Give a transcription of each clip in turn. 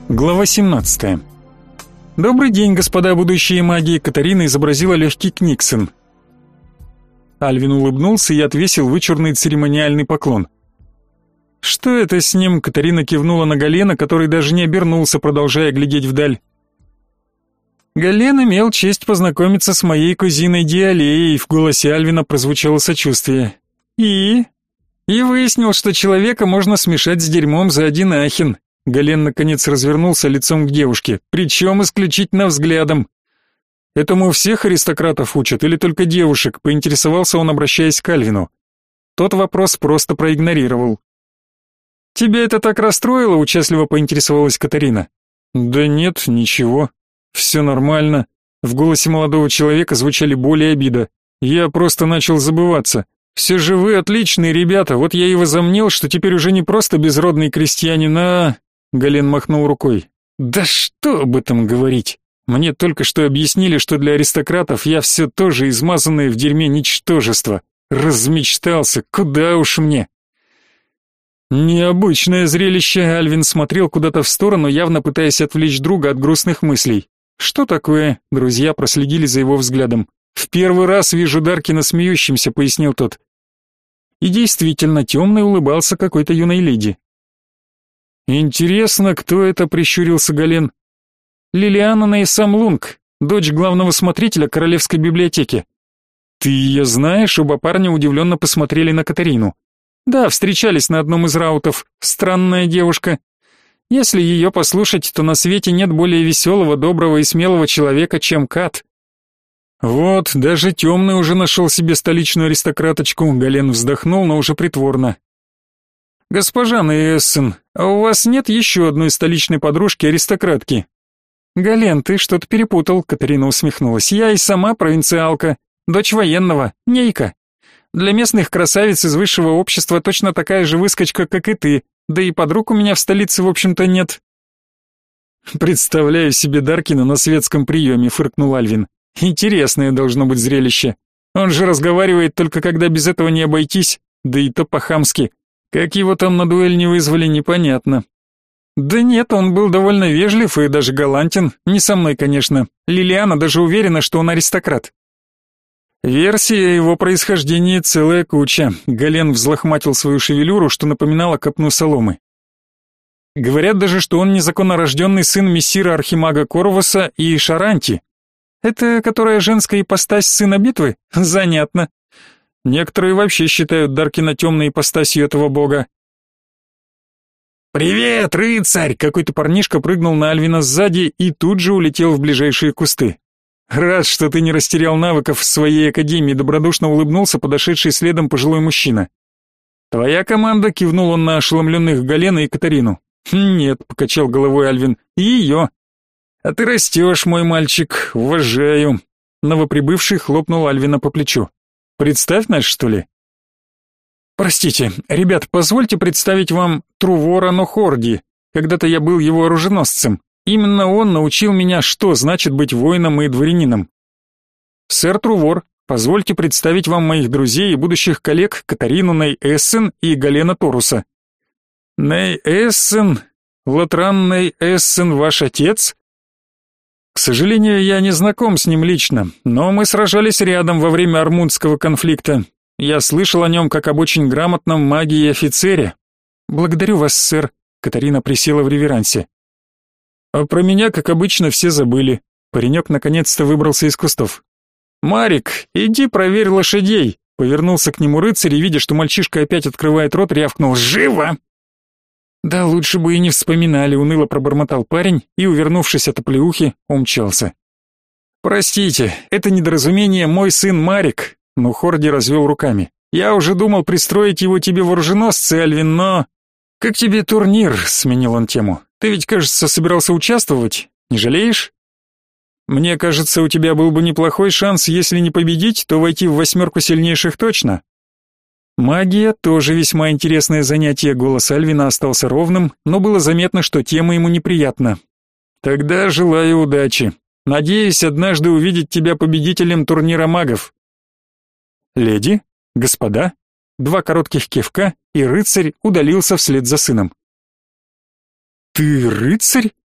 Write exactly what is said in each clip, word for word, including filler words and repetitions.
Глава семнадцатая. «Добрый день, господа будущие маги!» Катарина изобразила легкий книксон. Альвин улыбнулся и отвесил вычурный церемониальный поклон. «Что это с ним?» — Катарина кивнула на Галена, который даже не обернулся, продолжая глядеть вдаль. «Гален имел честь познакомиться с моей кузиной Диалеей», — в голосе Альвина прозвучало сочувствие. «И?» «И выяснил, что человека можно смешать с дерьмом за один ахин». Гален наконец развернулся лицом к девушке, причем исключительно взглядом. «Этому всех аристократов учат или только девушек?» — поинтересовался он, обращаясь к Альвину. Тот вопрос просто проигнорировал. «Тебя это так расстроило?» — участливо поинтересовалась Катарина. «Да нет, ничего. Все нормально». В голосе молодого человека звучали боль и обида. «Я просто начал забываться. Все же вы отличные ребята, вот я и возомнил, что теперь уже не просто безродный крестьянин, а...» Гален махнул рукой. «Да что об этом говорить? Мне только что объяснили, что для аристократов я все тоже измазанное в дерьме ничтожество. Размечтался, куда уж мне». Необычное зрелище. Альвин смотрел куда-то в сторону, явно пытаясь отвлечь друга от грустных мыслей. «Что такое?» Друзья проследили за его взглядом. «В первый раз вижу Даркина смеющимся», — пояснил тот. И действительно, темный улыбался какой-то юной леди. «Интересно, кто это?» — прищурился Гален. «Лилиана Нейсам Лунг, дочь главного смотрителя Королевской библиотеки». «Ты ее знаешь?» — оба парня удивленно посмотрели на Катарину. «Да, встречались на одном из раутов. Странная девушка. Если ее послушать, то на свете нет более веселого, доброго и смелого человека, чем Кат». «Вот, даже темный уже нашел себе столичную аристократочку», — Гален вздохнул, но уже притворно. «Госпожа Нейессен, а у вас нет еще одной столичной подружки-аристократки?» «Гален, ты что-то перепутал», — Катарина усмехнулась. «Я и сама провинциалка, дочь военного, нейка. Для местных красавиц из высшего общества точно такая же выскочка, как и ты, да и подруг у меня в столице, в общем-то, нет». «Представляю себе Даркина на светском приеме», — фыркнул Альвин. «Интересное должно быть зрелище. Он же разговаривает только когда без этого не обойтись, да и то по-хамски. Как его там на дуэль не вызвали, непонятно». «Да нет, он был довольно вежлив и даже галантен. Не со мной, конечно. Лилиана даже уверена, что он аристократ». «Версия его происхождения целая куча». Гален взлохматил свою шевелюру, что напоминало копну соломы. «Говорят даже, что он незаконно рожденный сын мессира Архимага Корвуса и Шаранти. Это которая женская ипостась сына битвы? Занятно. Некоторые вообще считают Даркина темной ипостасью этого бога». «Привет, рыцарь!» Какой-то парнишка прыгнул на Альвина сзади и тут же улетел в ближайшие кусты. «Рад, что ты не растерял навыков в своей академии», — добродушно улыбнулся подошедший следом пожилой мужчина. «Твоя команда?» — кивнул он на ошеломленных Галена и Катарину. «Нет», — покачал головой Альвин, — «ее». «А ты растешь, мой мальчик, уважаю». Новоприбывший хлопнул Альвина по плечу. «Представь нас, что ли?» «Простите, ребят, позвольте представить вам Трувора Нохорди. Когда-то я был его оруженосцем. Именно он научил меня, что значит быть воином и дворянином. Сэр Трувор, позвольте представить вам моих друзей и будущих коллег Катарину Ней-Эссен и Галена Торуса». «Ней-Эссен? Латран Ней-Эссен ваш отец?» «К сожалению, я не знаком с ним лично, но мы сражались рядом во время Армундского конфликта. Я слышал о нем как об очень грамотном маге и офицере». «Благодарю вас, сэр», — Катарина присела в реверансе. «А про меня, как обычно, все забыли». Паренек наконец-то выбрался из кустов. «Марик, иди проверь лошадей», — повернулся к нему рыцарь и, видя, что мальчишка опять открывает рот, рявкнул: «Живо!» «Да лучше бы и не вспоминали», — уныло пробормотал парень и, увернувшись от оплеухи, умчался. «Простите, это недоразумение мой сын Марик», — но Хорди развел руками. «Я уже думал пристроить его тебе в оруженосцы, Альвин, но...» «Как тебе турнир?» — сменил он тему. «Ты ведь, кажется, собирался участвовать. Не жалеешь?» «Мне кажется, у тебя был бы неплохой шанс, если не победить, то войти в восьмерку сильнейших точно». Магия тоже весьма интересное занятие. Голос Альвина остался ровным, но было заметно, что тема ему неприятна. «Тогда желаю удачи. Надеюсь однажды увидеть тебя победителем турнира магов». «Леди, господа», два коротких кивка, и рыцарь удалился вслед за сыном. «Ты рыцарь?»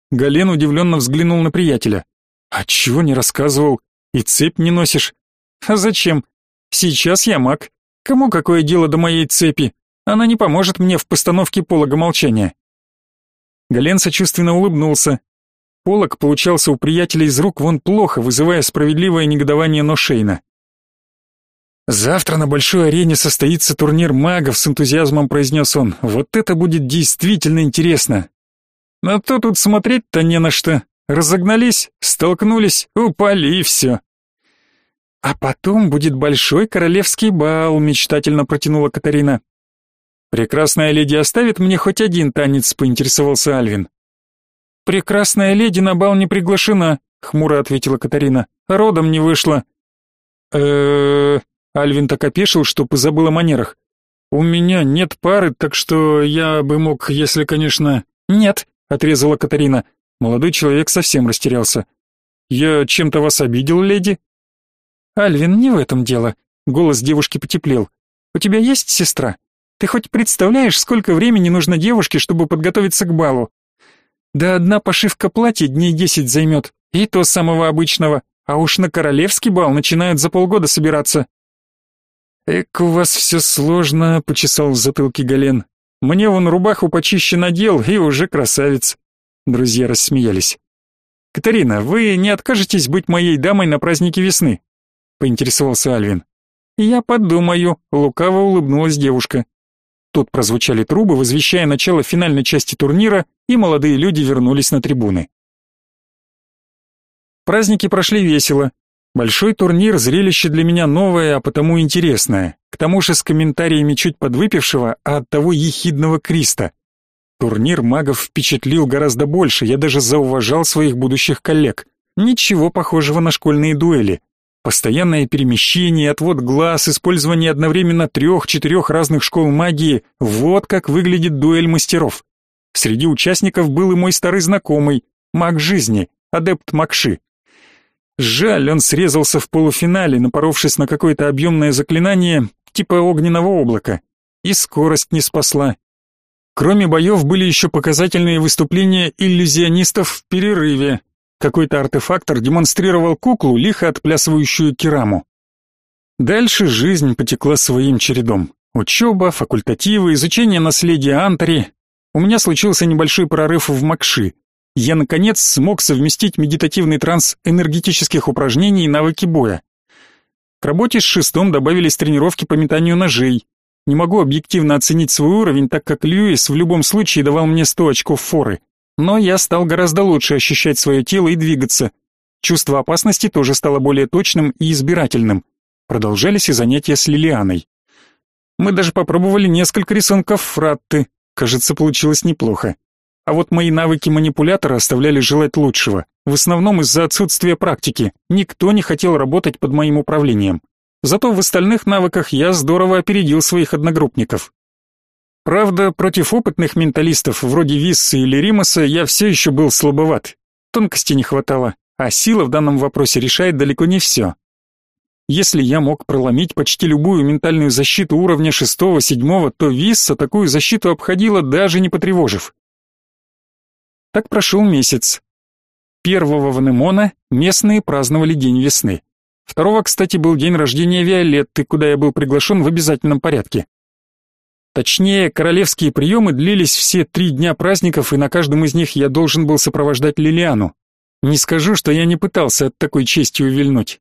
Гален удивленно взглянул на приятеля. А чего не рассказывал? И цепь не носишь? А зачем? Сейчас я маг. Кому какое дело до моей цепи? Она не поможет мне в постановке полога молчания. Гален сочувственно улыбнулся. Полог получался у приятеля из рук вон плохо, вызывая справедливое негодование Ношейна. «Завтра на большой арене состоится турнир магов», — с энтузиазмом произнес он. «Вот это будет действительно интересно». «А то тут смотреть-то не на что. Разогнались, столкнулись, упали и все». «А потом будет большой королевский бал», — мечтательно протянула Катарина. «Прекрасная леди оставит мне хоть один танец», — поинтересовался Альвин. «Прекрасная леди на бал не приглашена», — хмуро ответила Катарина. «Родом не вышла». э Альвин так опешил, что позабыл о манерах. «У меня нет пары, так что я бы мог, если, конечно...» «Нет», — отрезала Катарина. Молодой человек совсем растерялся. «Я чем-то вас обидел, леди?» «Альвин, не в этом дело», — голос девушки потеплел. «У тебя есть сестра? Ты хоть представляешь, сколько времени нужно девушке, чтобы подготовиться к балу? Да одна пошивка платья дней десять займет, и то самого обычного, а уж на королевский бал начинают за полгода собираться». «Эк, у вас все сложно», — почесал в затылке Гален. «Мне вон рубаху почище надел, и уже красавец». Друзья рассмеялись. «Катарина, вы не откажетесь быть моей дамой на празднике весны?» — поинтересовался Альвин. «Я подумаю», — лукаво улыбнулась девушка. Тут прозвучали трубы, возвещая начало финальной части турнира, и молодые люди вернулись на трибуны. Праздники прошли весело. Большой турнир — зрелище для меня новое, а потому интересное. К тому же с комментариями чуть подвыпившего, а оттого ехидного Криста. Турнир магов впечатлил гораздо больше, я даже зауважал своих будущих коллег. Ничего похожего на школьные дуэли. Постоянное перемещение, отвод глаз, использование одновременно трех-четырех разных школ магии — вот как выглядит дуэль мастеров. Среди участников был и мой старый знакомый, маг жизни, адепт Макши. Жаль, он срезался в полуфинале, напоровшись на какое-то объемное заклинание типа огненного облака, и скорость не спасла. Кроме боев были еще показательные выступления иллюзионистов в перерыве. Какой-то артефактор демонстрировал куклу, лихо отплясывающую кераму. Дальше жизнь потекла своим чередом. Учеба, факультативы, изучение наследия Антари. У меня случился небольшой прорыв в Макши. Я, наконец, смог совместить медитативный транс энергетических упражнений и навыки боя. К работе с шестом добавились тренировки по метанию ножей. Не могу объективно оценить свой уровень, так как Льюис в любом случае давал мне сто очков форы. Но я стал гораздо лучше ощущать свое тело и двигаться. Чувство опасности тоже стало более точным и избирательным. Продолжались и занятия с Лилианой. Мы даже попробовали несколько рисунков фратты. Кажется, получилось неплохо. А вот мои навыки манипулятора оставляли желать лучшего. В основном из-за отсутствия практики. Никто не хотел работать под моим управлением. Зато в остальных навыках я здорово опередил своих одногруппников. Правда, против опытных менталистов, вроде Виссы или Римаса, я все еще был слабоват. Тонкости не хватало, а сила в данном вопросе решает далеко не все. Если я мог проломить почти любую ментальную защиту уровня шестого-седьмого, то Висса такую защиту обходила, даже не потревожив. Так прошел месяц. Первого в Анемона местные праздновали День весны. Второго, кстати, был день рождения Виолетты, куда я был приглашен в обязательном порядке. Точнее, королевские приемы длились все три дня праздников, и на каждом из них я должен был сопровождать Лилиану. Не скажу, что я не пытался от такой чести увильнуть.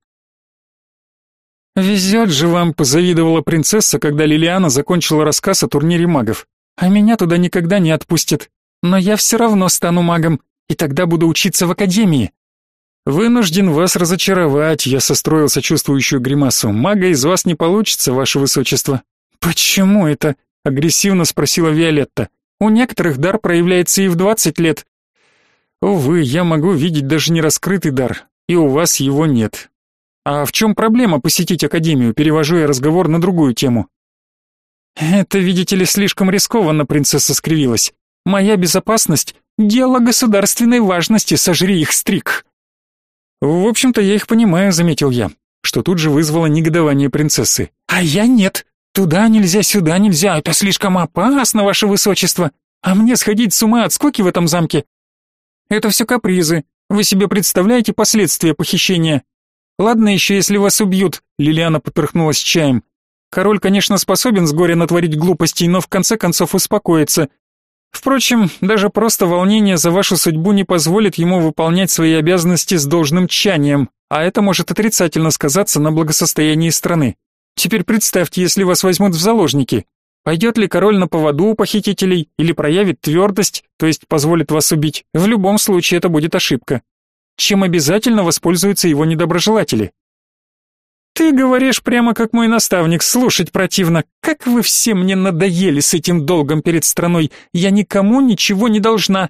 «Везет же вам», — позавидовала принцесса, когда Лилиана закончила рассказ о турнире магов. «А меня туда никогда не отпустят. Но я все равно стану магом, и тогда буду учиться в академии». «Вынужден вас разочаровать», — я состроил сочувствующую гримасу. «Мага из вас не получится, ваше высочество». «Почему это?» — агрессивно спросила Виолетта. «У некоторых дар проявляется и в двадцать лет». «Увы, я могу видеть даже нераскрытый дар, и у вас его нет». «А в чем проблема посетить академию?» — перевожу я разговор на другую тему. «Это, видите ли, слишком рискованно», — принцесса скривилась. «Моя безопасность — дело государственной важности, сожри их, Стрик». «В общем-то, я их понимаю», — заметил я, что тут же вызвало негодование принцессы. «А я нет. Туда нельзя, сюда нельзя, это слишком опасно, ваше высочество. А мне сходить с ума от скуки в этом замке?» Это все капризы. Вы себе представляете последствия похищения? Ладно еще, если вас убьют, Лилиана поперхнулась чаем. Король, конечно, способен с горя натворить глупостей, но в конце концов успокоится. Впрочем, даже просто волнение за вашу судьбу не позволит ему выполнять свои обязанности с должным тщанием, а это может отрицательно сказаться на благосостоянии страны. Теперь представьте, если вас возьмут в заложники. Пойдет ли король на поводу у похитителей или проявит твердость, то есть позволит вас убить? В любом случае это будет ошибка. Чем обязательно воспользуются его недоброжелатели. Ты говоришь прямо как мой наставник, слушать противно. Как вы все мне надоели с этим долгом перед страной. Я никому ничего не должна.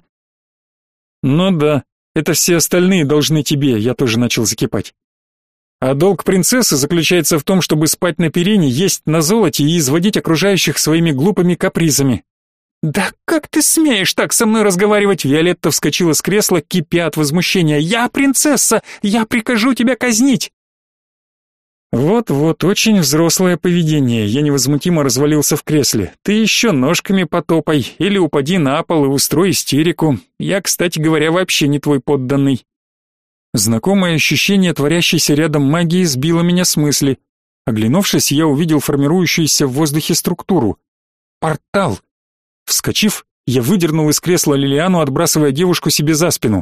Ну да, это все остальные должны тебе, я тоже начал закипать. А долг принцессы заключается в том, чтобы спать на перине, есть на золоте и изводить окружающих своими глупыми капризами. Да как ты смеешь так со мной разговаривать? Виолетта вскочила с кресла, кипя от возмущения. Я принцесса, я прикажу тебя казнить. Вот-вот, очень взрослое поведение. Я невозмутимо развалился в кресле. Ты еще ножками потопай или упади на пол и устрой истерику. Я, кстати говоря, вообще не твой подданный. Знакомое ощущение творящейся рядом магии сбило меня с мысли. Оглянувшись, я увидел формирующуюся в воздухе структуру. Портал. Вскочив, я выдернул из кресла Лилиану, отбрасывая девушку себе за спину.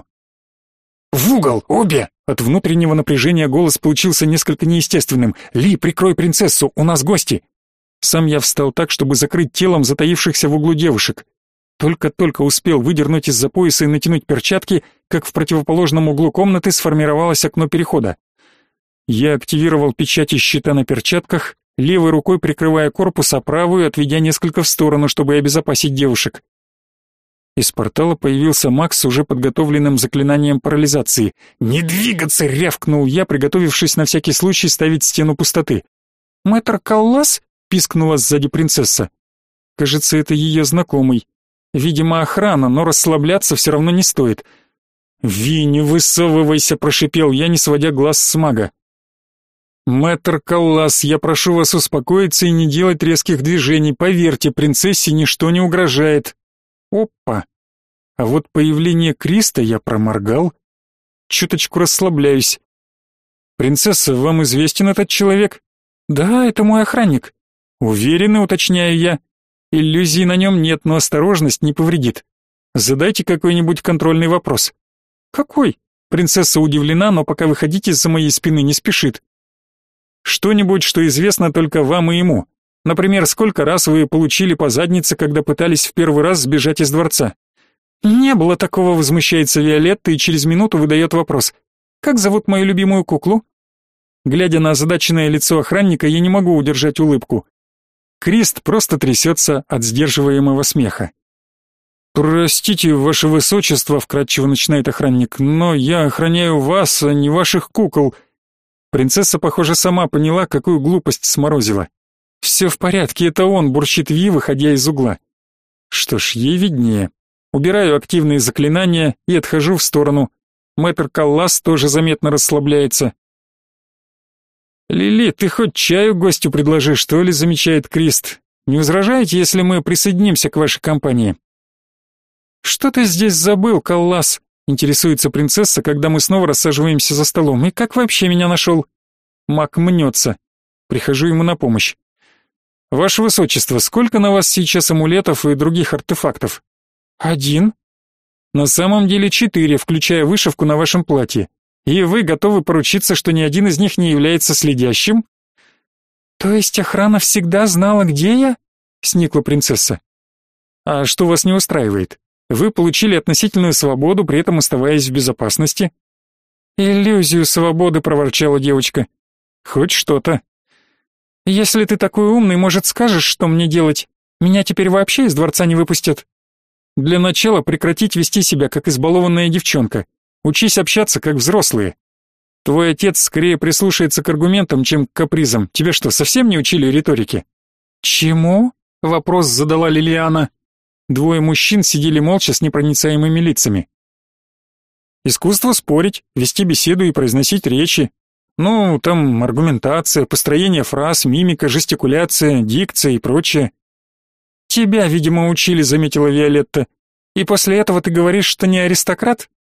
«В угол, обе!» От внутреннего напряжения голос получился несколько неестественным. «Ли, прикрой принцессу, у нас гости!» Сам я встал так, чтобы закрыть телом затаившихся в углу девушек. Только-только успел выдернуть из-за пояса и натянуть перчатки, как в противоположном углу комнаты сформировалось окно перехода. Я активировал печати щита на перчатках, левой рукой прикрывая корпус, а правую отведя несколько в сторону, чтобы обезопасить девушек. Из портала появился маг с уже подготовленным заклинанием парализации. «Не двигаться!» — рявкнул я, приготовившись на всякий случай ставить стену пустоты. «Мэтр Каллас?» — пискнула сзади принцесса. Кажется, это ее знакомый. Видимо, охрана, но расслабляться все равно не стоит. «Ви, не высовывайся!» — прошипел я, не сводя глаз с мага. «Мэтр Каллас, я прошу вас успокоиться и не делать резких движений. Поверьте, принцессе ничто не угрожает». Опа! А вот появление Криста я проморгал. Чуточку расслабляюсь. «Принцесса, вам известен этот человек?» «Да, это мой охранник». «Уверены, уточняю я. Иллюзий на нем нет, но осторожность не повредит. Задайте какой-нибудь контрольный вопрос». «Какой?» Принцесса удивлена, но пока выходить из-за моей спины не спешит. «Что-нибудь, что известно только вам и ему. Например, сколько раз вы получили по заднице, когда пытались в первый раз сбежать из дворца?» «Не было такого», — возмущается Виолетта и через минуту выдает вопрос. «Как зовут мою любимую куклу?» Глядя на озадаченное лицо охранника, я не могу удержать улыбку. Крист просто трясется от сдерживаемого смеха. «Простите, ваше высочество», — вкратчиво начинает охранник, «но я охраняю вас, а не ваших кукол». Принцесса, похоже, сама поняла, какую глупость сморозила. «Все в порядке, это он», — бурчит Ви, выходя из угла. Что ж, ей виднее. Убираю активные заклинания и отхожу в сторону. Мэтр Каллас тоже заметно расслабляется. «Лили, ты хоть чаю гостю предложи, что ли?» — замечает Крист. «Не возражаете, если мы присоединимся к вашей компании?» «Что ты здесь забыл, Каллас?» — интересуется принцесса, когда мы снова рассаживаемся за столом. «И как вообще меня нашел?» Маг мнется. Прихожу ему на помощь. «Ваше высочество, сколько на вас сейчас амулетов и других артефактов?» «Один». «На самом деле четыре, включая вышивку на вашем платье. И вы готовы поручиться, что ни один из них не является следящим?» «То есть охрана всегда знала, где я?» — сникла принцесса. «А что вас не устраивает? Вы получили относительную свободу, при этом оставаясь в безопасности». «Иллюзию свободы», — проворчала девочка. «Хоть что-то». «Если ты такой умный, может, скажешь, что мне делать? Меня теперь вообще из дворца не выпустят». «Для начала прекратить вести себя, как избалованная девчонка. Учись общаться, как взрослые. Твой отец скорее прислушается к аргументам, чем к капризам. Тебя что, совсем не учили риторике?» «Чему?» — вопрос задала Лилиана. Двое мужчин сидели молча с непроницаемыми лицами. «Искусство спорить, вести беседу и произносить речи. Ну, там аргументация, построение фраз, мимика, жестикуляция, дикция и прочее». «Тебя, видимо, учили», — заметила Виолетта. «И после этого ты говоришь, что не аристократ?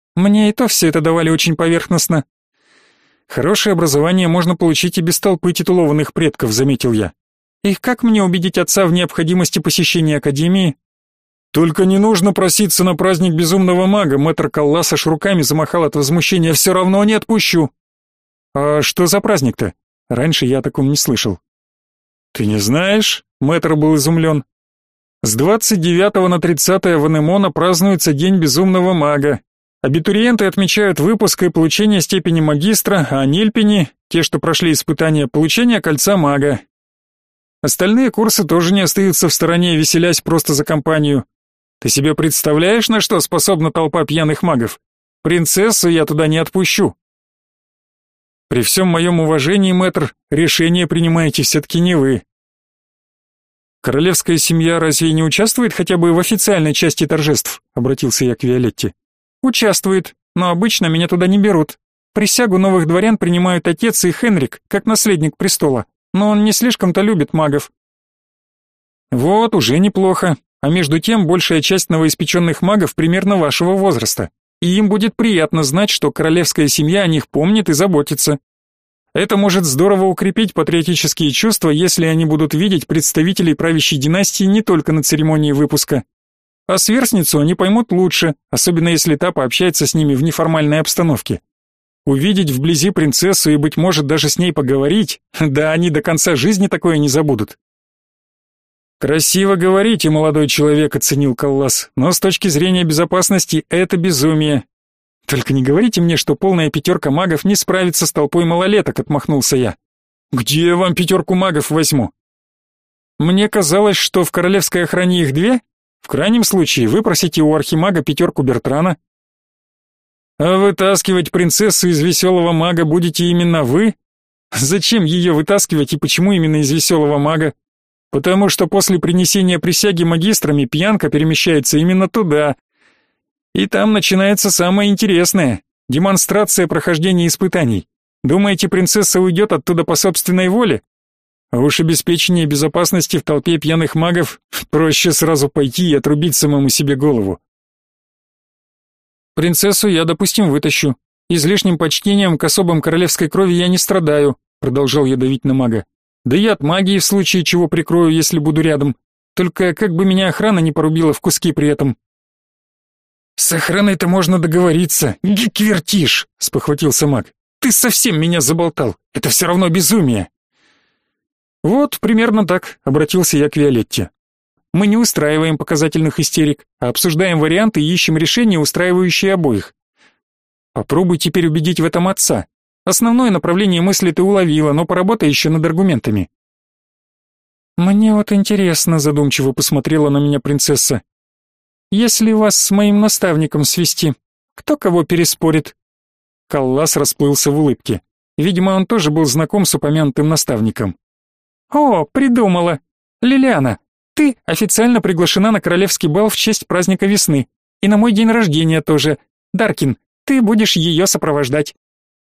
Мне и то все это давали очень поверхностно. Хорошее образование можно получить и без толпы титулованных предков, заметил я. И как мне убедить отца в необходимости посещения академии? Только не нужно проситься на праздник безумного мага, мэтр Каллас аж руками замахал от возмущения. Все равно не отпущу. А что за праздник-то? Раньше я о таком не слышал. Ты не знаешь? Мэтр был изумлен. С двадцать девятого на тридцатое в Анемона празднуется День безумного мага. Абитуриенты отмечают выпуск и получение степени магистра, а нильпини, те, что прошли испытания, получение кольца мага. Остальные курсы тоже не остаются в стороне, веселясь просто за компанию. Ты себе представляешь, на что способна толпа пьяных магов? Принцессу я туда не отпущу. При всем моем уважении, мэтр, решение принимаете все-таки не вы. Королевская семья разве не участвует хотя бы в официальной части торжеств? Обратился я к Виолетте. Участвует, но обычно меня туда не берут. Присягу новых дворян принимают отец и Хенрик, как наследник престола. Но он не слишком-то любит магов. Вот, уже неплохо. А между тем, большая часть новоиспеченных магов примерно вашего возраста. И им будет приятно знать, что королевская семья о них помнит и заботится. Это может здорово укрепить патриотические чувства, если они будут видеть представителей правящей династии не только на церемонии выпуска. А сверстницу они поймут лучше, особенно если та пообщается с ними в неформальной обстановке. Увидеть вблизи принцессу и, быть может, даже с ней поговорить, да они до конца жизни такое не забудут. «Красиво говорите, молодой человек», — оценил Каллас, «но с точки зрения безопасности это безумие». «Только не говорите мне, что полная пятерка магов не справится с толпой малолеток», — отмахнулся я. «Где я вам пятерку магов возьму?» «Мне казалось, что в королевской охране их две. В крайнем случае выпросите у архимага пятерку Бертрана». «А вытаскивать принцессу из веселого мага будете именно вы? Зачем ее вытаскивать и почему именно из веселого мага? Потому что после принесения присяги магистрами пьянка перемещается именно туда. И там начинается самое интересное — демонстрация прохождения испытаний. Думаете, принцесса уйдет оттуда по собственной воле? А уж обеспечение безопасности в толпе пьяных магов проще сразу пойти и отрубить самому себе голову. Принцессу я, допустим, вытащу. Излишним почтением к особам королевской крови я не страдаю, продолжал я давить на мага. Да и от магии в случае чего прикрою, если буду рядом. Только как бы меня охрана не порубила в куски при этом. С охраной-то можно договориться. Гиквертиш, спохватился маг. Ты совсем меня заболтал. Это все равно безумие. Вот примерно так, обратился я к Виолетте. Мы не устраиваем показательных истерик, а обсуждаем варианты и ищем решения, устраивающие обоих. Попробуй теперь убедить в этом отца. Основное направление мысли ты уловила, но поработай еще над аргументами. Мне вот интересно, задумчиво посмотрела на меня принцесса. Если вас с моим наставником свести, кто кого переспорит? Каллас расплылся в улыбке. Видимо, он тоже был знаком с упомянутым наставником. О, придумала. Лилиана, ты официально приглашена на королевский бал в честь праздника весны. И на мой день рождения тоже. Даркин, ты будешь ее сопровождать.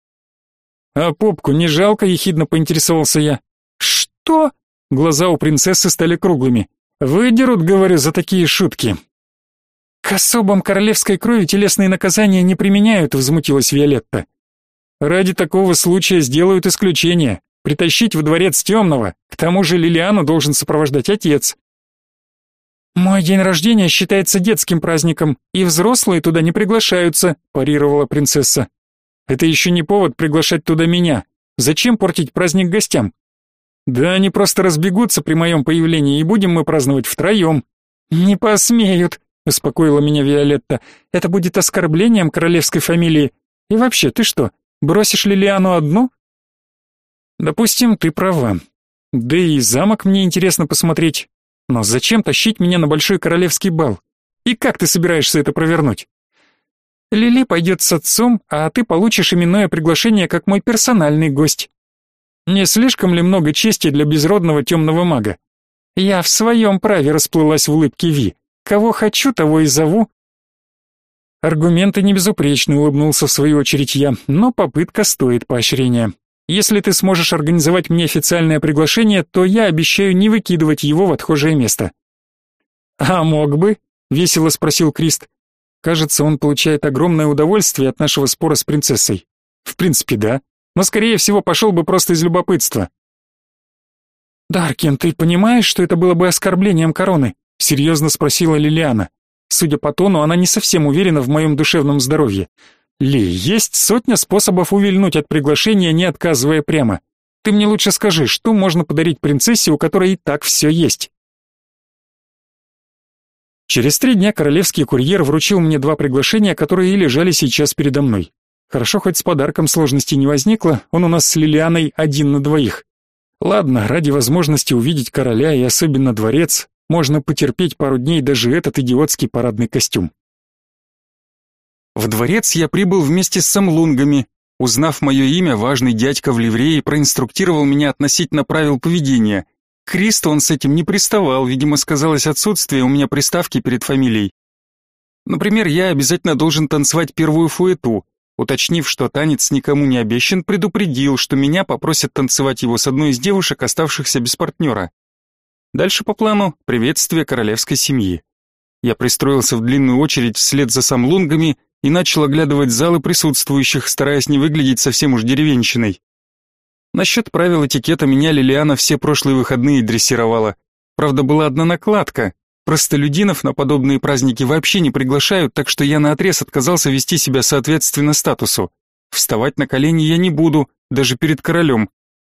А попку не жалко, ехидно поинтересовался я. Что? Глаза у принцессы стали круглыми. Выдерут, говорю, за такие шутки. К особам королевской крови телесные наказания не применяют, возмутилась Виолетта. Ради такого случая сделают исключение. Притащить во дворец темного. К тому же Лилиану должен сопровождать отец. Мой день рождения считается детским праздником, и взрослые туда не приглашаются, парировала принцесса. Это еще не повод приглашать туда меня. Зачем портить праздник гостям? Да они просто разбегутся при моем появлении, и будем мы праздновать втроем. Не посмеют, успокоила меня Виолетта. Это будет оскорблением королевской фамилии. И вообще, ты что, бросишь Лилиану одну? Допустим, ты права. Да и замок мне интересно посмотреть. Но зачем тащить меня на большой королевский бал? И как ты собираешься это провернуть? Лили пойдет с отцом, а ты получишь именное приглашение как мой персональный гость. Не слишком ли много чести для безродного темного мага? Я в своем праве, расплылась в улыбке Ви. Кого хочу, того и зову. Аргументы не безупречны, улыбнулся в свою очередь я, но попытка стоит поощрения. Если ты сможешь организовать мне официальное приглашение, то я обещаю не выкидывать его в отхожее место. А мог бы? Весело спросил Крист. Кажется, он получает огромное удовольствие от нашего спора с принцессой. В принципе, да, но скорее всего пошел бы просто из любопытства. «Даркин, ты понимаешь, что это было бы оскорблением короны?» — серьезно спросила Лилиана. Судя по тону, она не совсем уверена в моем душевном здоровье. «Ли, есть сотня способов увильнуть от приглашения, не отказывая прямо. Ты мне лучше скажи, что можно подарить принцессе, у которой и так все есть?» Через три дня королевский курьер вручил мне два приглашения, которые и лежали сейчас передо мной. Хорошо, хоть с подарком сложностей не возникло, он у нас с Лилианой один на двоих. Ладно, ради возможности увидеть короля и особенно дворец, можно потерпеть пару дней даже этот идиотский парадный костюм. В дворец я прибыл вместе с самлунгами. Узнав мое имя, важный дядька в ливрее проинструктировал меня относительно правил поведения. Крист он с этим не приставал, видимо, сказалось отсутствие у меня приставки перед фамилией. Например, я обязательно должен танцевать первую фуэту. Уточнив, что танец никому не обещан, предупредил, что меня попросят танцевать его с одной из девушек, оставшихся без партнера. Дальше по плану приветствие королевской семьи. Я пристроился в длинную очередь вслед за самлунгами и начал оглядывать залы присутствующих, стараясь не выглядеть совсем уж деревенщиной. Насчет правил этикета меня Лилиана все прошлые выходные дрессировала. Правда, была одна накладка. Простолюдинов на подобные праздники вообще не приглашают, так что я наотрез отказался вести себя соответственно статусу. Вставать на колени я не буду, даже перед королем.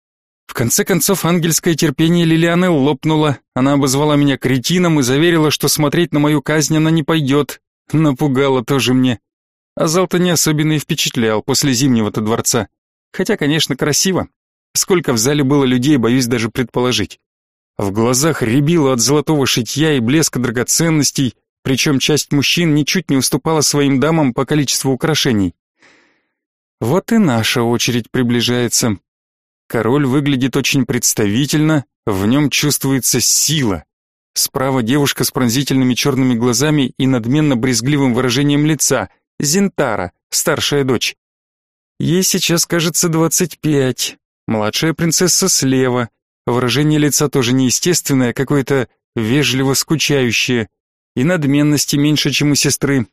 В конце концов, ангельское терпение Лилианы лопнуло. Она обозвала меня кретином и заверила, что смотреть на мою казнь она не пойдет. Напугала тоже мне. А зал-то не особенно и впечатлял после зимнего-то дворца. Хотя, конечно, красиво. Сколько в зале было людей, боюсь даже предположить. В глазах рябило от золотого шитья и блеска драгоценностей, причем часть мужчин ничуть не уступала своим дамам по количеству украшений. Вот и наша очередь приближается. Король выглядит очень представительно, в нем чувствуется сила. Справа девушка с пронзительными черными глазами и надменно-брезгливым выражением лица, Зинтара, старшая дочь. Ей сейчас, кажется, двадцать пять. Младшая принцесса слева. Выражение лица тоже неестественное, какое-то вежливо скучающее, и надменности меньше, чем у сестры.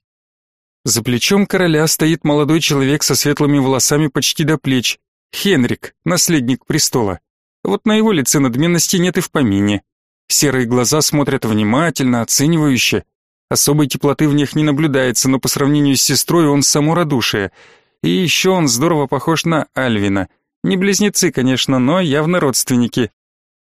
За плечом короля стоит молодой человек со светлыми волосами почти до плеч, Хенрик, наследник престола. Вот на его лице надменности нет и в помине. Серые глаза смотрят внимательно, оценивающе. Особой теплоты в них не наблюдается, но по сравнению с сестрой он само радушие. И еще он здорово похож на Альвина. Не близнецы, конечно, но явно родственники.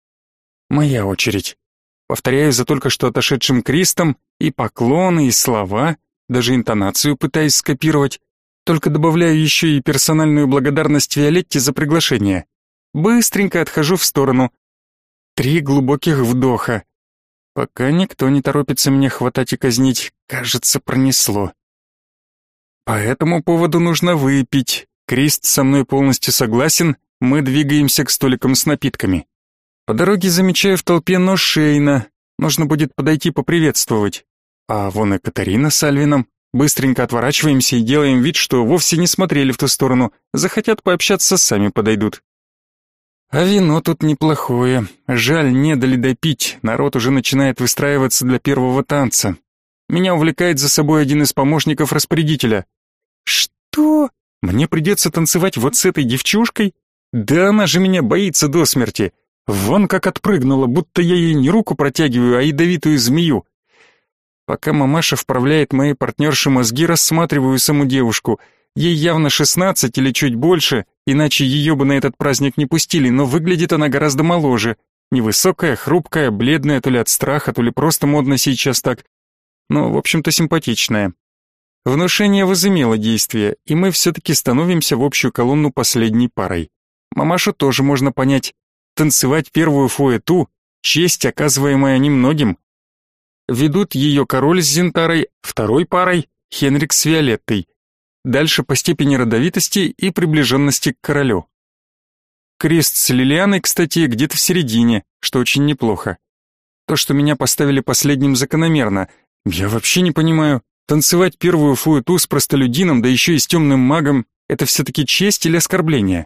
Моя очередь. Повторяю за только что отошедшим Кристом и поклоны, и слова, даже интонацию пытаюсь скопировать, только добавляю еще и персональную благодарность Виолетте за приглашение. Быстренько отхожу в сторону. Три глубоких вдоха. Пока никто не торопится меня хватать и казнить, кажется, пронесло. По этому поводу нужно выпить. Крист со мной полностью согласен, мы двигаемся к столикам с напитками. По дороге замечаю в толпе нож Шейна, нужно будет подойти поприветствовать. А вон и Катарина с Альвином. Быстренько отворачиваемся и делаем вид, что вовсе не смотрели в ту сторону, захотят пообщаться, сами подойдут. А вино тут неплохое, жаль, не дали допить, народ уже начинает выстраиваться для первого танца. Меня увлекает за собой один из помощников распорядителя. Что? Мне придется танцевать вот с этой девчушкой? Да она же меня боится до смерти. Вон как отпрыгнула, будто я ей не руку протягиваю, а ядовитую змею. Пока мамаша вправляет моей партнерши мозги, рассматриваю саму девушку. Ей явно шестнадцать или чуть больше, иначе ее бы на этот праздник не пустили, но выглядит она гораздо моложе. Невысокая, хрупкая, бледная то ли от страха, то ли просто модно сейчас так. Но, в общем-то, симпатичная. Внушение возымело действие, и мы все-таки становимся в общую колонну последней парой. Мамашу тоже можно понять. Танцевать первую фуэту — честь, оказываемая немногим. Ведут ее король с Зинтарой, второй парой — Хенрик с Виолеттой. Дальше по степени родовитости и приближенности к королю. Крист с Лилианой, кстати, где-то в середине, что очень неплохо. То, что меня поставили последним, закономерно. Я вообще не понимаю, танцевать первую фуэту с простолюдином, да еще и с темным магом — это все-таки честь или оскорбление?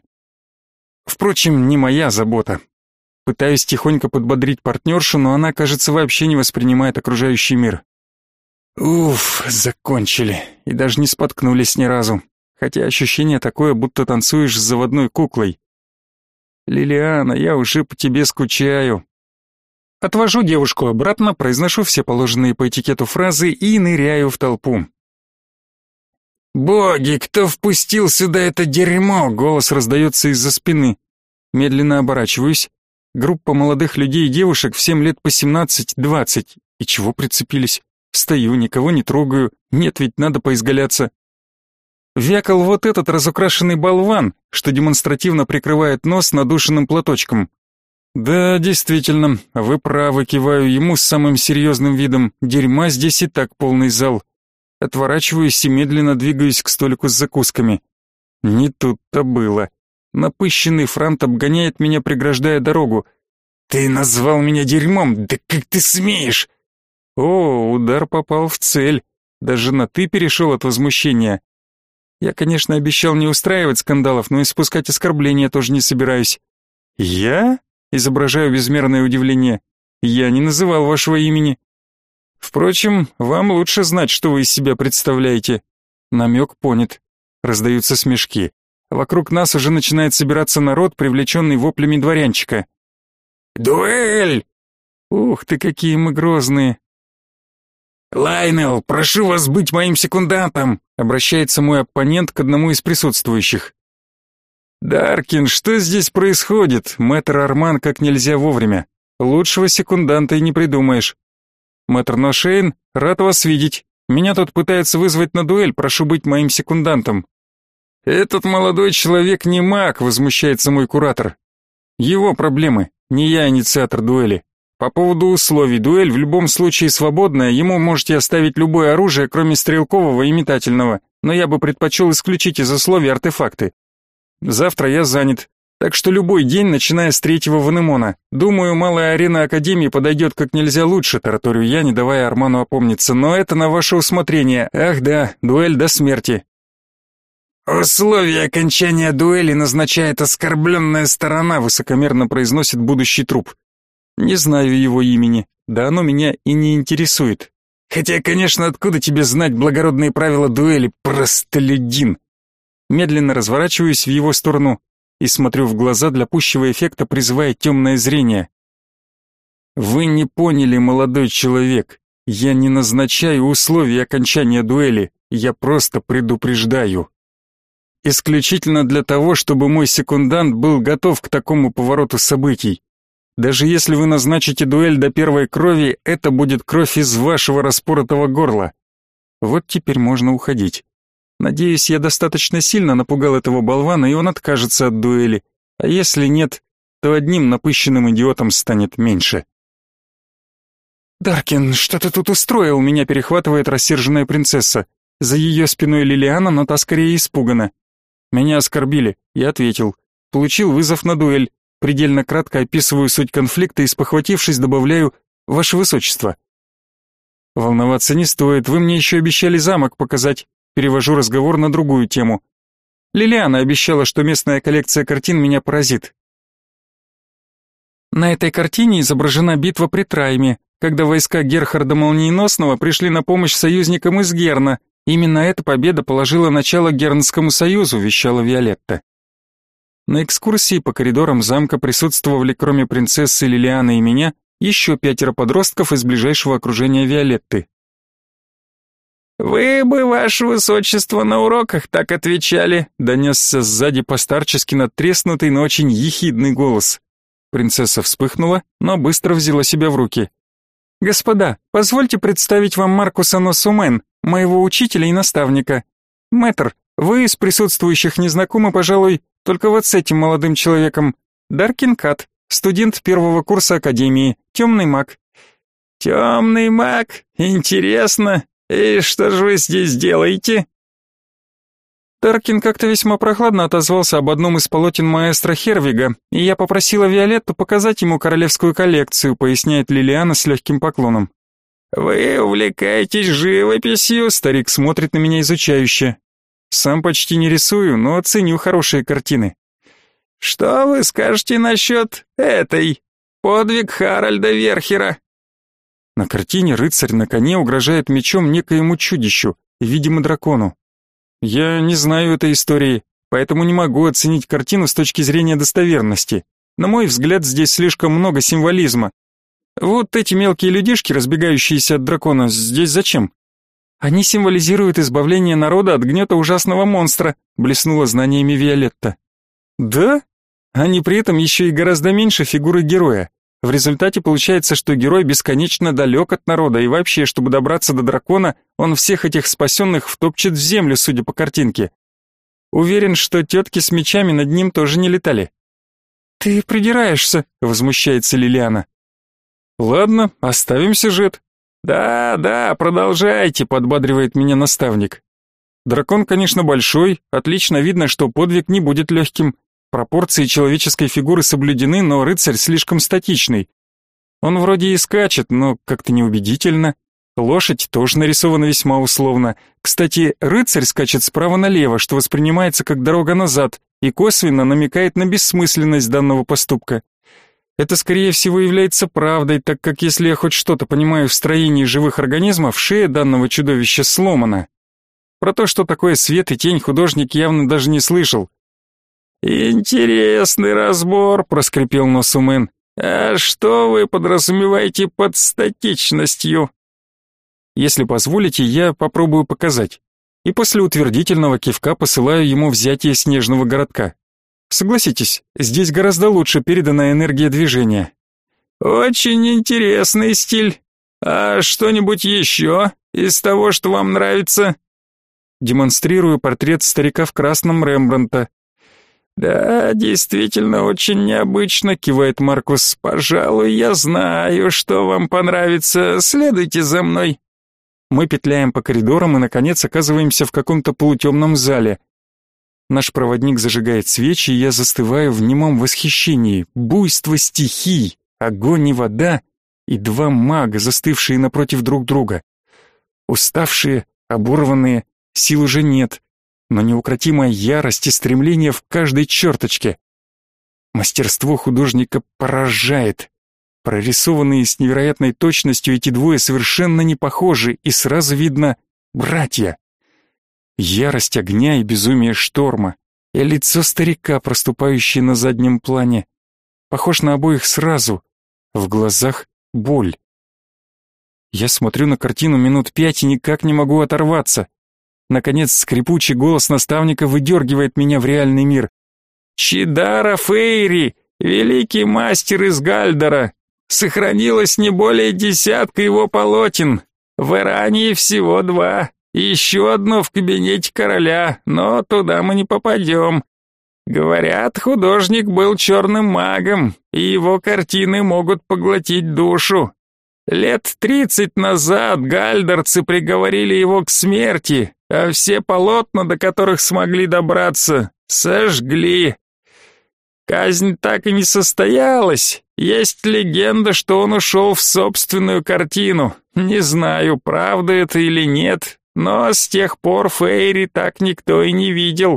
Впрочем, не моя забота. Пытаюсь тихонько подбодрить партнершу, но она, кажется, вообще не воспринимает окружающий мир. Уф, закончили. И даже не споткнулись ни разу. Хотя ощущение такое, будто танцуешь с заводной куклой. Лилиана, я уже по тебе скучаю. Отвожу девушку обратно, произношу все положенные по этикету фразы и ныряю в толпу. «Боги, кто впустил сюда это дерьмо?» Голос раздается из-за спины. Медленно оборачиваюсь. Группа молодых людей и девушек, всем лет по семнадцать-двадцать. И чего прицепились? Стою, никого не трогаю. Нет, ведь надо поизгаляться. Вякал вот этот разукрашенный болван, что демонстративно прикрывает нос надушенным платочком. Да, действительно, вы правы, киваю ему с самым серьезным видом. Дерьма здесь и так полный зал. Отворачиваюсь и медленно двигаюсь к столику с закусками. Не тут-то было. Напыщенный Франт обгоняет меня, преграждая дорогу. «Ты назвал меня дерьмом? Да как ты смеешь?» О, удар попал в цель. Даже на «ты» перешел от возмущения. Я, конечно, обещал не устраивать скандалов, но и спускать оскорбления тоже не собираюсь. «Я?» — изображаю безмерное удивление. «Я не называл вашего имени». Впрочем, вам лучше знать, что вы из себя представляете. Намек понят. Раздаются смешки. Вокруг нас уже начинает собираться народ, привлеченный воплями дворянчика. «Дуэль!» Ух ты, какие мы грозные. «Лайнел, прошу вас быть моим секундантом!» Обращается мой оппонент к одному из присутствующих. «Даркин, что здесь происходит?» Мэтр Арман как нельзя вовремя. Лучшего секунданта и не придумаешь. «Мэтр Ношейн, рад вас видеть. Меня тут пытаются вызвать на дуэль, прошу быть моим секундантом». «Этот молодой человек не маг», — возмущается мой куратор. «Его проблемы, не я инициатор дуэли. По поводу условий, дуэль в любом случае свободная, ему можете оставить любое оружие, кроме стрелкового и метательного, но я бы предпочел исключить из условий артефакты. Завтра я занят. Так что любой день, начиная с третьего Ванемона. Думаю, малая арена Академии подойдет как нельзя лучше, тараторю я, не давая Арману опомниться, но это на ваше усмотрение. Ах да, дуэль до смерти. «Условия окончания дуэли назначает оскорбленная сторона», высокомерно произносит будущий труп. Не знаю его имени, да оно меня и не интересует. Хотя, конечно, откуда тебе знать благородные правила дуэли, простолюдин? Медленно разворачиваюсь в его сторону и смотрю в глаза для пущего эффекта, призывая темное зрение. Вы не поняли, молодой человек. Я не назначаю условия окончания дуэли, я просто предупреждаю. Исключительно для того, чтобы мой секундант был готов к такому повороту событий. Даже если вы назначите дуэль до первой крови, это будет кровь из вашего распоротого горла. Вот теперь можно уходить. Надеюсь, я достаточно сильно напугал этого болвана, и он откажется от дуэли. А если нет, то одним напыщенным идиотом станет меньше. «Даркин, что ты тут устроил?» — меня перехватывает рассерженная принцесса. За ее спиной Лилиана, но та скорее испугана. «Меня оскорбили», — я ответил. «Получил вызов на дуэль. Предельно кратко описываю суть конфликта и, спохватившись, добавляю «Ваше Высочество». «Волноваться не стоит, вы мне еще обещали замок показать». Перевожу разговор на другую тему. Лилиана обещала, что местная коллекция картин меня поразит. На этой картине изображена битва при Трайме, когда войска Герхарда Молниеносного пришли на помощь союзникам из Герна. Именно эта победа положила начало Гернскому союзу, вещала Виолетта. На экскурсии по коридорам замка присутствовали, кроме принцессы Лилианы и меня, еще пятеро подростков из ближайшего окружения Виолетты. «Вы бы, ваше высочество, на уроках так отвечали», — донесся сзади постарчески надтреснутый, но очень ехидный голос. Принцесса вспыхнула, но быстро взяла себя в руки. «Господа, позвольте представить вам Маркуса Носумен, моего учителя и наставника. Мэтр, вы из присутствующих не знакомы, пожалуй, только вот с этим молодым человеком. Даркин Кат, студент первого курса Академии, темный маг». «Темный маг? Интересно. И что же вы здесь делаете?» Даркин как-то весьма прохладно отозвался об одном из полотен маэстро Хервига, и я попросила Виолетту показать ему королевскую коллекцию, поясняет Лилиана с легким поклоном. «Вы увлекаетесь живописью?» — старик смотрит на меня изучающе. «Сам почти не рисую, но ценю хорошие картины». «Что вы скажете насчет этой? Подвиг Харальда Верхера?» На картине рыцарь на коне угрожает мечом некоему чудищу, видимо, дракону. Я не знаю этой истории, поэтому не могу оценить картину с точки зрения достоверности. На мой взгляд, здесь слишком много символизма. Вот эти мелкие людишки, разбегающиеся от дракона, здесь зачем? Они символизируют избавление народа от гнета ужасного монстра, блеснула знаниями Виолетта. Да? Они при этом еще и гораздо меньше фигуры героя. В результате получается, что герой бесконечно далек от народа, и вообще, чтобы добраться до дракона, он всех этих спасенных втопчет в землю, судя по картинке. Уверен, что тетки с мечами над ним тоже не летали. «Ты придираешься», — возмущается Лилиана. «Ладно, оставим сюжет». «Да, да, продолжайте», — подбадривает меня наставник. Дракон, конечно, большой, отлично видно, что подвиг не будет легким. Пропорции человеческой фигуры соблюдены, но рыцарь слишком статичный. Он вроде и скачет, но как-то неубедительно. Лошадь тоже нарисована весьма условно. Кстати, рыцарь скачет справа налево, что воспринимается как дорога назад, и косвенно намекает на бессмысленность данного поступка. Это, скорее всего, является правдой, так как если я хоть что-то понимаю в строении живых организмов, шея данного чудовища сломана. Про то, что такое свет и тень, художник явно даже не слышал. «Интересный разбор», — проскрипел Носумен. «А что вы подразумеваете под статичностью?» «Если позволите, я попробую показать». И после утвердительного кивка посылаю ему взятие снежного городка. Согласитесь, здесь гораздо лучше передана энергия движения. «Очень интересный стиль. А что-нибудь еще из того, что вам нравится?» Демонстрирую портрет старика в красном Рембрандта. «Да, действительно очень необычно», — кивает Маркус. «Пожалуй, я знаю, что вам понравится. Следуйте за мной». Мы петляем по коридорам и, наконец, оказываемся в каком-то полутемном зале. Наш проводник зажигает свечи, и я застываю в немом восхищении. Буйство стихий, огонь и вода, и два мага, застывшие напротив друг друга. Уставшие, оборванные, сил уже нет, но неукротимая ярость и стремление в каждой черточке. Мастерство художника поражает. Прорисованные с невероятной точностью эти двое совершенно не похожи, и сразу видно братья. Ярость огня и безумие шторма, и лицо старика, проступающее на заднем плане. Похож на обоих сразу, в глазах боль. Я смотрю на картину минут пять и никак не могу оторваться. Наконец скрипучий голос наставника выдергивает меня в реальный мир. «Чидара Фейри, великий мастер из Гальдора! Сохранилось не более десятка его полотен. В Ирании всего два. Еще одно в кабинете короля, но туда мы не попадем. Говорят, художник был черным магом, и его картины могут поглотить душу. Лет тридцать назад гальдорцы приговорили его к смерти, а все полотна, до которых смогли добраться, сожгли. Казнь так и не состоялась. Есть легенда, что он ушел в собственную картину. Не знаю, правда это или нет, но с тех пор Фейри так никто и не видел.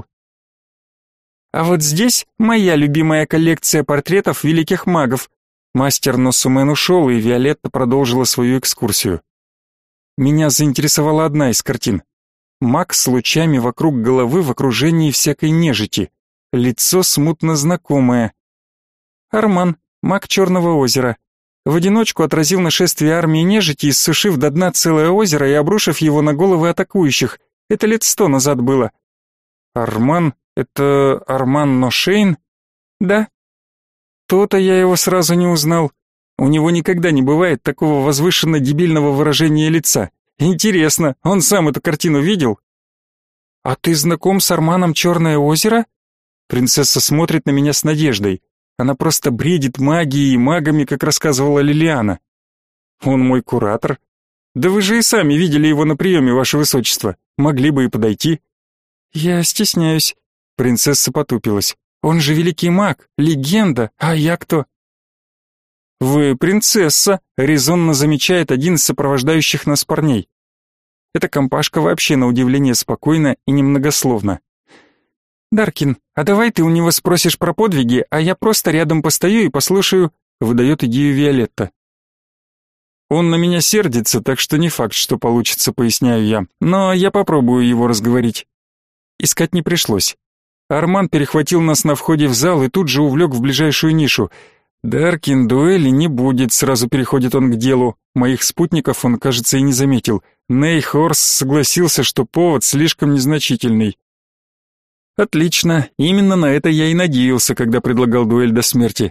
А вот здесь моя любимая коллекция портретов великих магов. Мастер Носумен ушел, и Виолетта продолжила свою экскурсию. Меня заинтересовала одна из картин. Маг с лучами вокруг головы в окружении всякой нежити. Лицо смутно знакомое. Арман, маг Черного озера. В одиночку отразил нашествие армии нежити, иссушив до дна целое озеро и обрушив его на головы атакующих. Это лет сто назад было. Арман? Это Арман Ношейн? Да. То-то я его сразу не узнал. У него никогда не бывает такого возвышенно-дебильного выражения лица. Интересно, он сам эту картину видел? А ты знаком с Арманом Черное озеро? Принцесса смотрит на меня с надеждой. Она просто бредит магией и магами, как рассказывала Лилиана. Он мой куратор. Да вы же и сами видели его на приеме, ваше высочество. Могли бы и подойти. Я стесняюсь. Принцесса потупилась. Он же великий маг, легенда, а я кто? Вы принцесса, резонно замечает один из сопровождающих нас парней. Эта компашка вообще на удивление спокойна и немногословна. «Даркин, а давай ты у него спросишь про подвиги, а я просто рядом постою и послушаю», выдает идею Виолетта. Он на меня сердится, так что не факт, что получится, поясняю я. Но я попробую его разговорить. Искать не пришлось. Арман перехватил нас на входе в зал и тут же увлек в ближайшую нишу. «Даркин, дуэли не будет», — сразу переходит он к делу. Моих спутников он, кажется, и не заметил. Нейхорс согласился, что повод слишком незначительный. Отлично, именно на это я и надеялся, когда предлагал дуэль до смерти.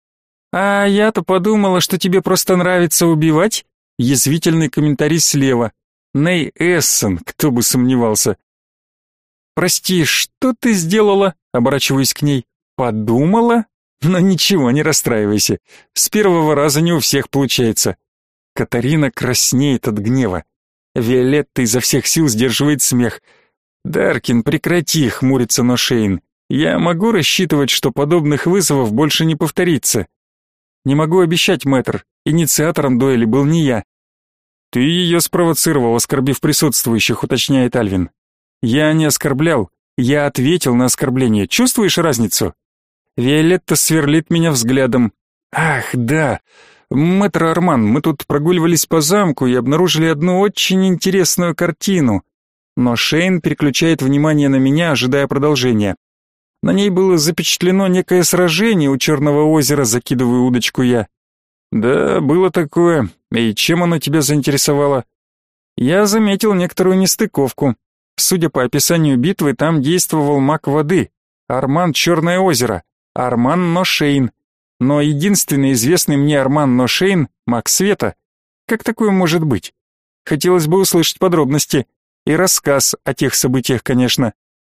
«А я-то подумала, что тебе просто нравится убивать?» Язвительный комментарий слева. Ней Эссен, кто бы сомневался. «Прости, что ты сделала?» Оборачиваюсь к ней. «Подумала? Но ничего, не расстраивайся. С первого раза не у всех получается». Катарина краснеет от гнева. Виолетта изо всех сил сдерживает смех. «Даркин, прекрати», — хмурится Ношейн. «Я могу рассчитывать, что подобных вызовов больше не повторится?» «Не могу обещать, мэтр. Инициатором дуэли был не я». «Ты ее спровоцировал, оскорбив присутствующих», — уточняет Альвин. «Я не оскорблял. Я ответил на оскорбление. Чувствуешь разницу?» Виолетта сверлит меня взглядом. «Ах, да. Мэтр Арман, мы тут прогуливались по замку и обнаружили одну очень интересную картину». Но Шейн переключает внимание на меня, ожидая продолжения. На ней было запечатлено некое сражение у Черного озера, закидываю удочку я. «Да, было такое. И чем оно тебя заинтересовало?» «Я заметил некоторую нестыковку. Судя по описанию битвы, там действовал маг воды. Арман Черное озеро. Арман Ношейн. Но единственный известный мне Арман Ношейн — маг света. Как такое может быть? Хотелось бы услышать подробности. И рассказ о тех событиях, конечно».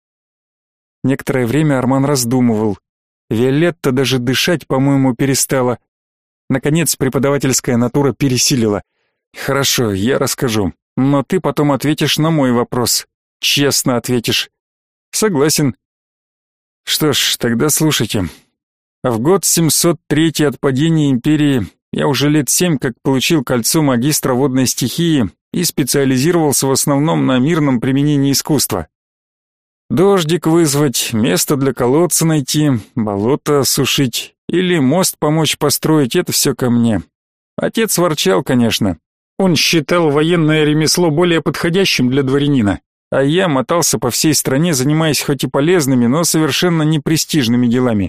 Некоторое время Арман раздумывал. Виолетта даже дышать, по-моему, перестала. Наконец, преподавательская натура пересилила. «Хорошо, я расскажу, но ты потом ответишь на мой вопрос. Честно ответишь». «Согласен». «Что ж, тогда слушайте. В год семьсот третий от падения империи я уже лет семь как получил кольцо магистра водной стихии и специализировался в основном на мирном применении искусства. Дождик вызвать, место для колодца найти, болото осушить или мост помочь построить — это все ко мне. Отец ворчал, конечно. Он считал военное ремесло более подходящим для дворянина, а я мотался по всей стране, занимаясь хоть и полезными, но совершенно непрестижными делами.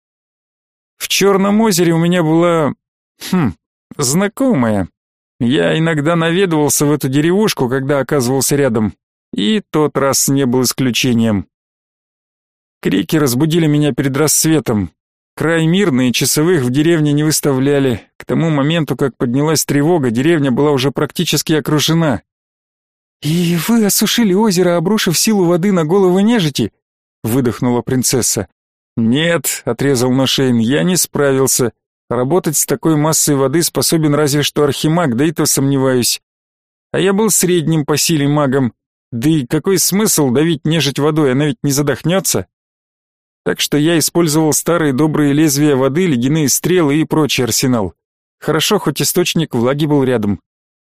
В Черном озере у меня была... хм... знакомая. Я иногда наведывался в эту деревушку, когда оказывался рядом. И тот раз не был исключением. Крики разбудили меня перед рассветом. Край мирный, часовых в деревне не выставляли. К тому моменту, как поднялась тревога, деревня была уже практически окружена. «И вы осушили озеро, обрушив силу воды на головы нежити?» — выдохнула принцесса. «Нет», — отрезал Ношейн, — «я не справился. Работать с такой массой воды способен разве что архимаг, да и то сомневаюсь. А я был средним по силе магом. Да и какой смысл давить нежить водой, она ведь не задохнется. Так что я использовал старые добрые лезвия воды, ледяные стрелы и прочий арсенал. Хорошо, хоть источник влаги был рядом.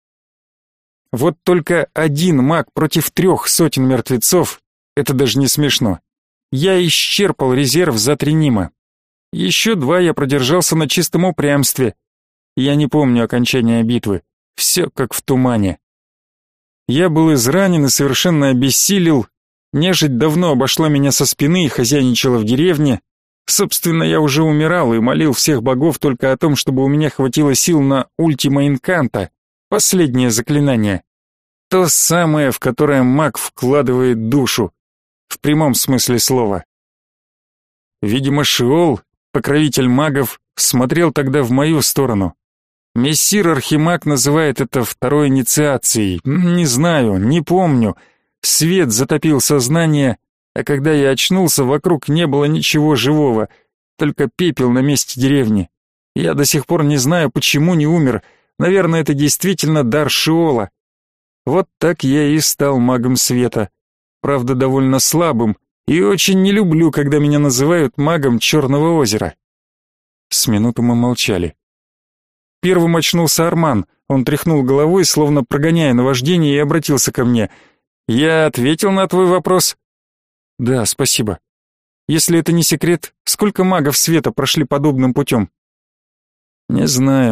Вот только один маг против трех сотен мертвецов — это даже не смешно. Я исчерпал резерв за три нима. Еще два я продержался на чистом упрямстве. Я не помню окончания битвы. Все как в тумане. Я был изранен и совершенно обессилел. Нежить давно обошла меня со спины и хозяйничала в деревне. Собственно, я уже умирал и молил всех богов только о том, чтобы у меня хватило сил на ультима инканта, последнее заклинание. То самое, в которое маг вкладывает душу. В прямом смысле слова. Видимо, Шиол, покровитель магов, смотрел тогда в мою сторону. Мессир Архимаг называет это второй инициацией. Не знаю, не помню. Свет затопил сознание, а когда я очнулся, вокруг не было ничего живого, только пепел на месте деревни. Я до сих пор не знаю, почему не умер. Наверное, это действительно дар Шиола. Вот так я и стал магом света. Правда, довольно слабым, и очень не люблю, когда меня называют магом Черного озера. С минуту мы молчали. Первым очнулся Арман. Он тряхнул головой, словно прогоняя наваждение, и обратился ко мне. «Я ответил на твой вопрос?» «Да, спасибо. Если это не секрет, сколько магов света прошли подобным путем?» «Не знаю.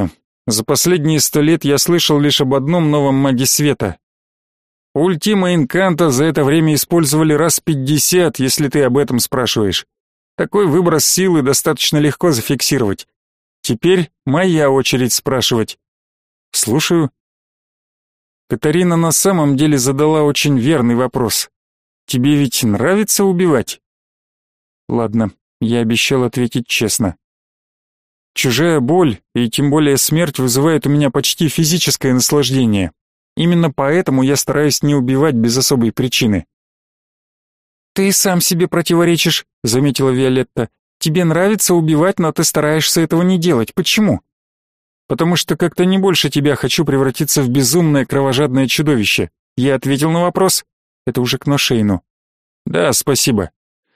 За последние сто лет я слышал лишь об одном новом маге света. Ультима Инканта за это время использовали раз пятьдесят, если ты об этом спрашиваешь. Такой выброс силы достаточно легко зафиксировать. Теперь моя очередь спрашивать. Слушаю. Катарина на самом деле задала очень верный вопрос. Тебе ведь нравится убивать? Ладно, я обещал ответить честно. Чужая боль, и тем более смерть, вызывает у меня почти физическое наслаждение. Именно поэтому я стараюсь не убивать без особой причины. «Ты сам себе противоречишь», — заметила Виолетта. «Тебе нравится убивать, но ты стараешься этого не делать. Почему?» «Потому что как-то не больше тебя хочу превратиться в безумное кровожадное чудовище». Я ответил на вопрос. Это уже к Ношейну. «Да, спасибо».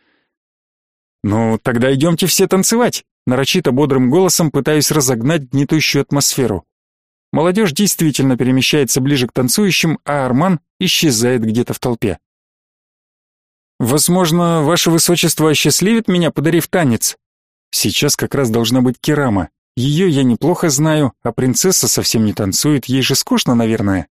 «Ну, тогда идемте все танцевать», — нарочито бодрым голосом пытаюсь разогнать гнетущую атмосферу. Молодежь действительно перемещается ближе к танцующим, а Арман исчезает где-то в толпе. «Возможно, ваше высочество осчастливит меня, подарив танец. Сейчас как раз должна быть Керама. Ее я неплохо знаю, а принцесса совсем не танцует, ей же скучно, наверное».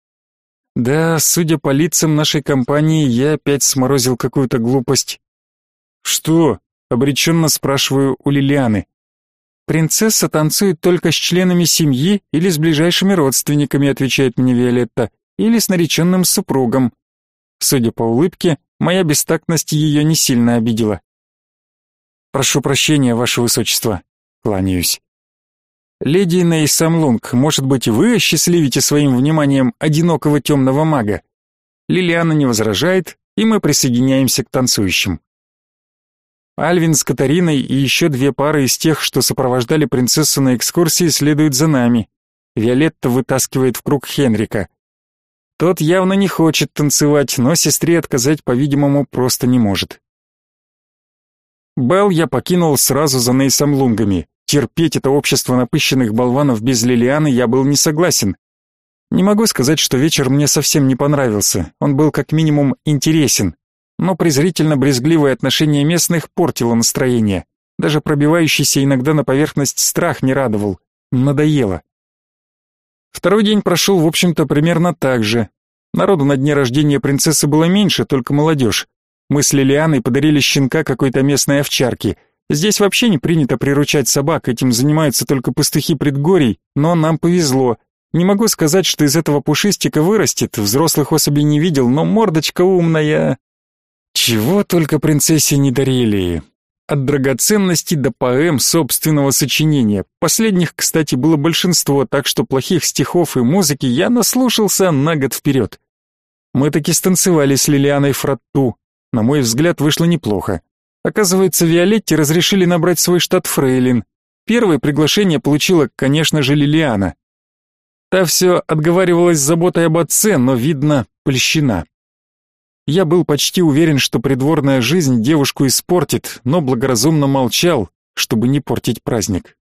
Да, судя по лицам нашей компании, я опять сморозил какую-то глупость. «Что?» — обреченно спрашиваю у Лилианы. «Принцесса танцует только с членами семьи или с ближайшими родственниками», — отвечает мне Виолетта, «или с нареченным супругом». Судя по улыбке, моя бестактность ее не сильно обидела. «Прошу прощения, ваше высочество», — кланяюсь. «Леди Нэй Самлунг, может быть, вы осчастливите своим вниманием одинокого темного мага?» Лилиана не возражает, и мы присоединяемся к танцующим. Альвин с Катариной и еще две пары из тех, что сопровождали принцессу на экскурсии, следуют за нами. Виолетта вытаскивает в круг Хенрика. Тот явно не хочет танцевать, но сестре отказать, по-видимому, просто не может. Бал я покинул сразу за Нейсамлунгами. Терпеть это общество напыщенных болванов без Лилианы я был не согласен. Не могу сказать, что вечер мне совсем не понравился, он был как минимум интересен, но презрительно-брезгливое отношение местных портило настроение. Даже пробивающийся иногда на поверхность страх не радовал, надоело. Второй день прошел, в общем-то, примерно так же. Народу на дне рождения принцессы было меньше, только молодежь. Мы с Лилианой подарили щенка какой-то местной овчарки. Здесь вообще не принято приручать собак, этим занимаются только пастухи предгорий, но нам повезло. Не могу сказать, что из этого пушистика вырастет, взрослых особей не видел, но мордочка умная. Чего только принцессе не дарили. От драгоценностей до поэм собственного сочинения. Последних, кстати, было большинство, так что плохих стихов и музыки я наслушался на год вперед. Мы таки станцевали с Лилианой фратту. На мой взгляд, вышло неплохо. Оказывается, Виолетте разрешили набрать свой штат фрейлин. Первое приглашение получила, конечно же, Лилиана. Та все отговаривалась заботой об отце, но, видно, польщена. Я был почти уверен, что придворная жизнь девушку испортит, но благоразумно молчал, чтобы не портить праздник.